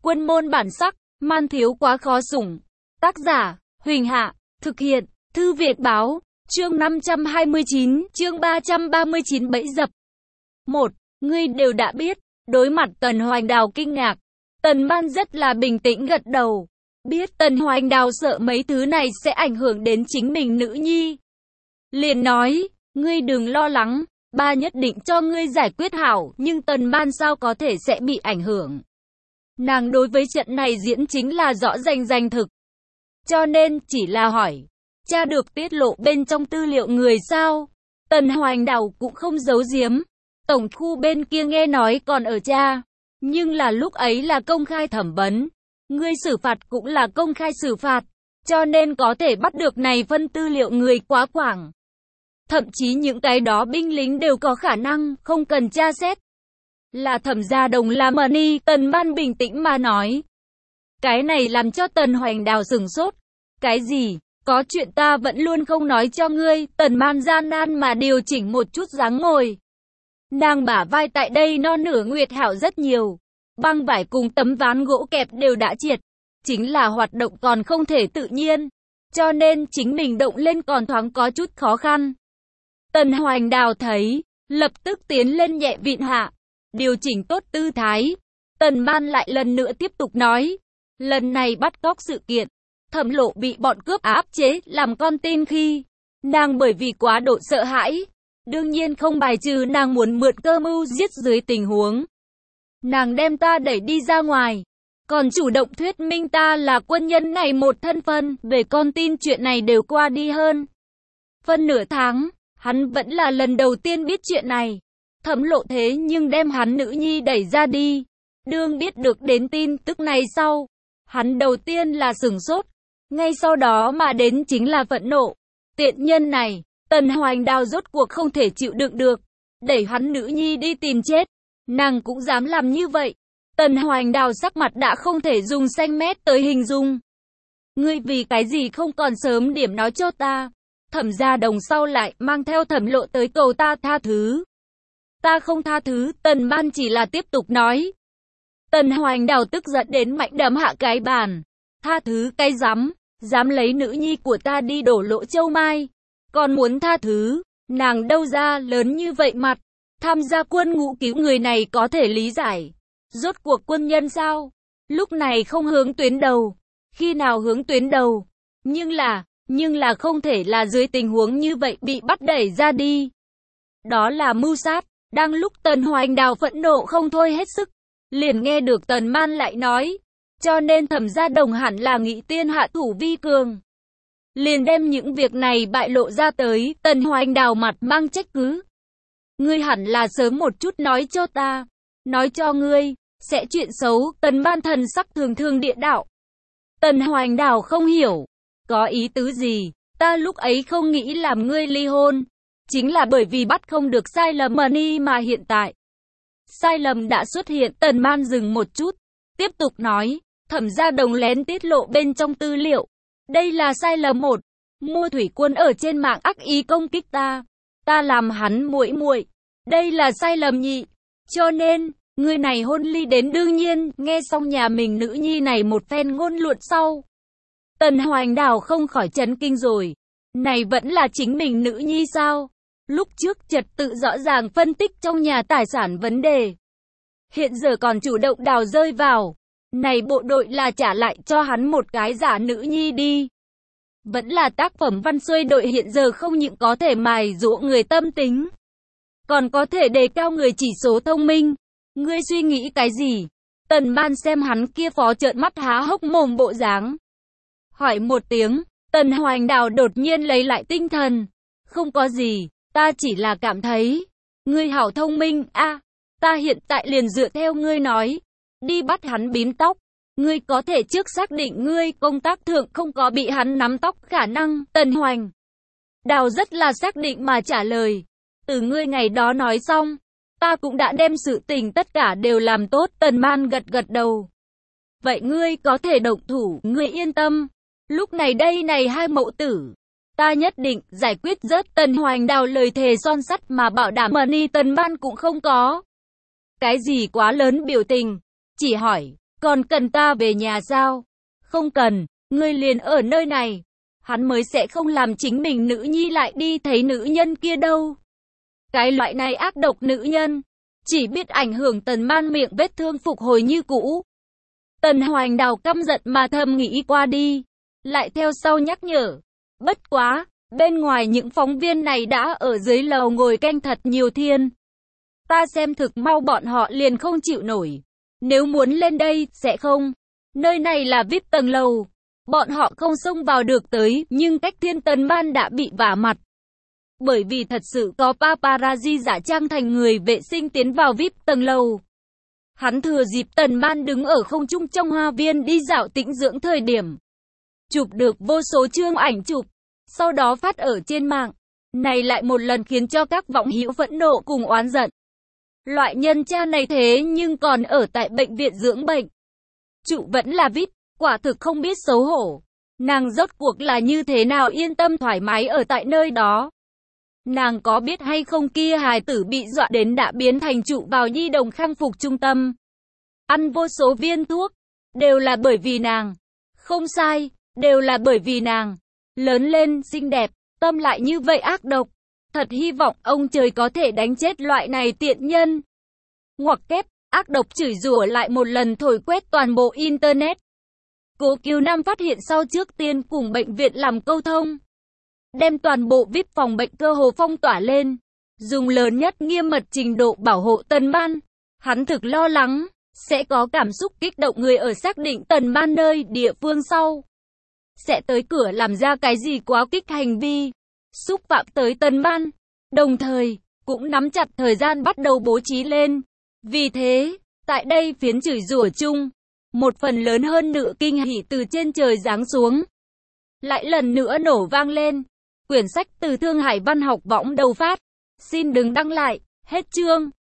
Quân môn bản sắc, man thiếu quá khó sủng. Tác giả, Huỳnh Hạ, thực hiện, Thư Viện Báo, chương 529, chương 339 bẫy dập. 1. Ngươi đều đã biết, đối mặt Tần Hoành Đào kinh ngạc. Tần Ban rất là bình tĩnh gật đầu. Biết Tần Hoành Đào sợ mấy thứ này sẽ ảnh hưởng đến chính mình nữ nhi. Liền nói, ngươi đừng lo lắng, ba nhất định cho ngươi giải quyết hảo, nhưng Tần Ban sao có thể sẽ bị ảnh hưởng. Nàng đối với trận này diễn chính là rõ rành thực. Cho nên chỉ là hỏi, cha được tiết lộ bên trong tư liệu người sao? Tần Hoành Đào cũng không giấu giếm. Tổng khu bên kia nghe nói còn ở cha, nhưng là lúc ấy là công khai thẩm vấn. Ngươi xử phạt cũng là công khai xử phạt, cho nên có thể bắt được này phân tư liệu người quá quảng. Thậm chí những cái đó binh lính đều có khả năng, không cần tra xét. Là Thẩm Gia Đồng làm money, Tần Ban bình tĩnh mà nói. Cái này làm cho Tần Hoành Đào sửng sốt. Cái gì? Có chuyện ta vẫn luôn không nói cho ngươi. Tần Ban gian nan mà điều chỉnh một chút dáng ngồi. Nàng bả vai tại đây non nửa nguyệt hảo rất nhiều. Băng vải cùng tấm ván gỗ kẹp đều đã triệt. Chính là hoạt động còn không thể tự nhiên. Cho nên chính mình động lên còn thoáng có chút khó khăn. Tần Hoành Đào thấy, lập tức tiến lên nhẹ vịn hạ. Điều chỉnh tốt tư thái. Tần Ban lại lần nữa tiếp tục nói. Lần này bắt cóc sự kiện. Thẩm Lộ bị bọn cướp áp chế, làm con tin khi. Nàng bởi vì quá độ sợ hãi. Đương nhiên không bài trừ nàng muốn mượn cơ mưu giết dưới tình huống. Nàng đem ta đẩy đi ra ngoài. Còn chủ động thuyết minh ta là quân nhân này một thân phân. Về con tin chuyện này đều qua đi hơn phân nửa tháng. Hắn vẫn là lần đầu tiên biết chuyện này. Thẩm Lộ thế nhưng đem hắn nữ nhi đẩy ra đi. Đương biết được đến tin tức này sau. Hắn đầu tiên là sửng sốt. Ngay sau đó mà đến chính là phẫn nộ. Tiện nhân này, Tần Hoành Đào rốt cuộc không thể chịu đựng được. Đẩy hắn nữ nhi đi tìm chết. Nàng cũng dám làm như vậy. Tần Hoành Đào sắc mặt đã không thể dùng xanh mét tới hình dung. Ngươi vì cái gì không còn sớm điểm nói cho ta. Thẩm Gia Đồng sau lại mang theo Thẩm Lộ tới cầu ta tha thứ. Ta không tha thứ, Tần Ban chỉ là tiếp tục nói. Tần Hoành Đào tức giận đến mạnh đấm hạ cái bàn. Tha thứ cái rắm, dám lấy nữ nhi của ta đi đổ lỗ châu mai. Còn muốn tha thứ, nàng đâu ra lớn như vậy mặt. Tham gia quân ngũ cứu người này có thể lý giải. Rốt cuộc quân nhân sao? Lúc này không hướng tuyến đầu. Khi nào hướng tuyến đầu? Nhưng là không thể là dưới tình huống như vậy bị bắt đẩy ra đi. Đó là mưu sát. Đang lúc Tần Hoành Đào phẫn nộ không thôi hết sức. Liền nghe được Tần Man lại nói. Cho nên Thẩm Gia Đồng hẳn là nghĩ tiên hạ thủ vi cường. Liền đem những việc này bại lộ ra tới. Tần Hoành Đào mặt mang trách cứ. Ngươi hẳn là sớm một chút nói cho ta. Nói cho ngươi, sẽ chuyện xấu. Tần Ban thần sắc thường thường địa đạo. Tần Hoành Đào không hiểu. Có ý tứ gì? Ta lúc ấy không nghĩ làm ngươi ly hôn. Chính là bởi vì bắt không được sai lầm money mà hiện tại. Sai lầm đã xuất hiện. Tần Man dừng một chút. Tiếp tục nói. Thẩm Gia Đồng lén tiết lộ bên trong tư liệu. Đây là sai lầm một. Mua thủy quân ở trên mạng ác ý công kích ta. Ta làm hắn muội. Đây là sai lầm nhị. Cho nên, người này hôn ly đến đương nhiên. Nghe xong nhà mình nữ nhi này một phen ngôn luận sau. Tần Hoành Đào không khỏi chấn kinh rồi. Này vẫn là chính mình nữ nhi sao? Lúc trước trật tự rõ ràng phân tích trong nhà tài sản vấn đề. Hiện giờ còn chủ động đào rơi vào. Này bộ đội là trả lại cho hắn một cái giả nữ nhi đi. Vẫn là tác phẩm văn xuôi đội hiện giờ không những có thể mài giũa người tâm tính. Còn có thể đề cao người chỉ số thông minh. Ngươi suy nghĩ cái gì? Tần Ban xem hắn kia phó trợn mắt há hốc mồm bộ dáng. Hỏi một tiếng, Tần Hoành Đào đột nhiên lấy lại tinh thần. Không có gì, ta chỉ là cảm thấy. Ngươi hảo thông minh, ta hiện tại liền dựa theo ngươi nói. Đi bắt hắn bím tóc. Ngươi có thể trước xác định ngươi công tác thượng không có bị hắn nắm tóc khả năng. Tần Hoành Đào rất là xác định mà trả lời. Từ ngươi ngày đó nói xong, ta cũng đã đem sự tình tất cả đều làm tốt. Tần Man gật đầu. Vậy ngươi có thể động thủ, ngươi yên tâm. Lúc này đây này hai mẫu tử, ta nhất định giải quyết rớt. Tần Hoành Đào lời thề son sắt mà bảo đảm money. Tần Man cũng không có cái gì quá lớn biểu tình. Chỉ hỏi, Còn cần ta về nhà sao? Không cần, ngươi liền ở nơi này. Hắn mới sẽ không làm chính mình nữ nhi lại đi thấy nữ nhân kia đâu. Cái loại này ác độc nữ nhân, chỉ biết ảnh hưởng Tần Man miệng vết thương phục hồi như cũ. Tần Hoành Đào căm giận mà thầm nghĩ qua đi, lại theo sau nhắc nhở. Bất quá, bên ngoài những phóng viên này đã ở dưới lầu ngồi canh thật nhiều thiên. Ta xem thực mau bọn họ liền không chịu nổi. Nếu muốn lên đây, sẽ không. Nơi này là VIP tầng lầu. Bọn họ không xông vào được tới, nhưng cách thiên Tần Man đã bị vả mặt. Bởi vì thật sự có paparazzi giả trang thành người vệ sinh tiến vào VIP tầng lầu. Hắn thừa dịp Tần Man đứng ở không trung trong hoa viên đi dạo tĩnh dưỡng thời điểm. Chụp được vô số chương ảnh chụp, sau đó phát ở trên mạng. Này lại một lần khiến cho các vọng hữu phẫn nộ cùng oán giận. Loại nhân cha này thế nhưng còn ở tại bệnh viện dưỡng bệnh. Trụ vẫn là VIP, quả thực không biết xấu hổ. Nàng rốt cuộc là như thế nào yên tâm thoải mái ở tại nơi đó. Nàng có biết hay không kia hài tử bị dọa đến đã biến thành trụ vào nhi đồng khang phục trung tâm. Ăn vô số viên thuốc, đều là bởi vì nàng. Không sai, đều là bởi vì nàng. Lớn lên, xinh đẹp, tâm lại như vậy ác độc. Thật hy vọng ông trời có thể đánh chết loại này tiện nhân. Ngoặc kép, ác độc chửi rủa lại một lần thổi quét toàn bộ Internet. Cố Kiều Nam phát hiện sau trước tiên cùng bệnh viện làm câu thông. Đem toàn bộ VIP phòng bệnh cơ hồ phong tỏa lên. Dùng lớn nhất nghiêm mật trình độ bảo hộ Tần Man. Hắn thực lo lắng, sẽ có cảm xúc kích động người ở xác định Tần Man nơi địa phương sau. Sẽ tới cửa làm ra cái gì quá kích hành vi, xúc phạm tới Tần Man. Đồng thời, cũng nắm chặt thời gian bắt đầu bố trí lên. Vì thế, tại đây phiến chửi rủa chung, một phần lớn hơn nửa kinh hỉ từ trên trời giáng xuống. Lại lần nữa nổ vang lên. Quyển sách từ Thương Hải Văn học võng đầu phát. Xin đừng đăng lại. Hết chương.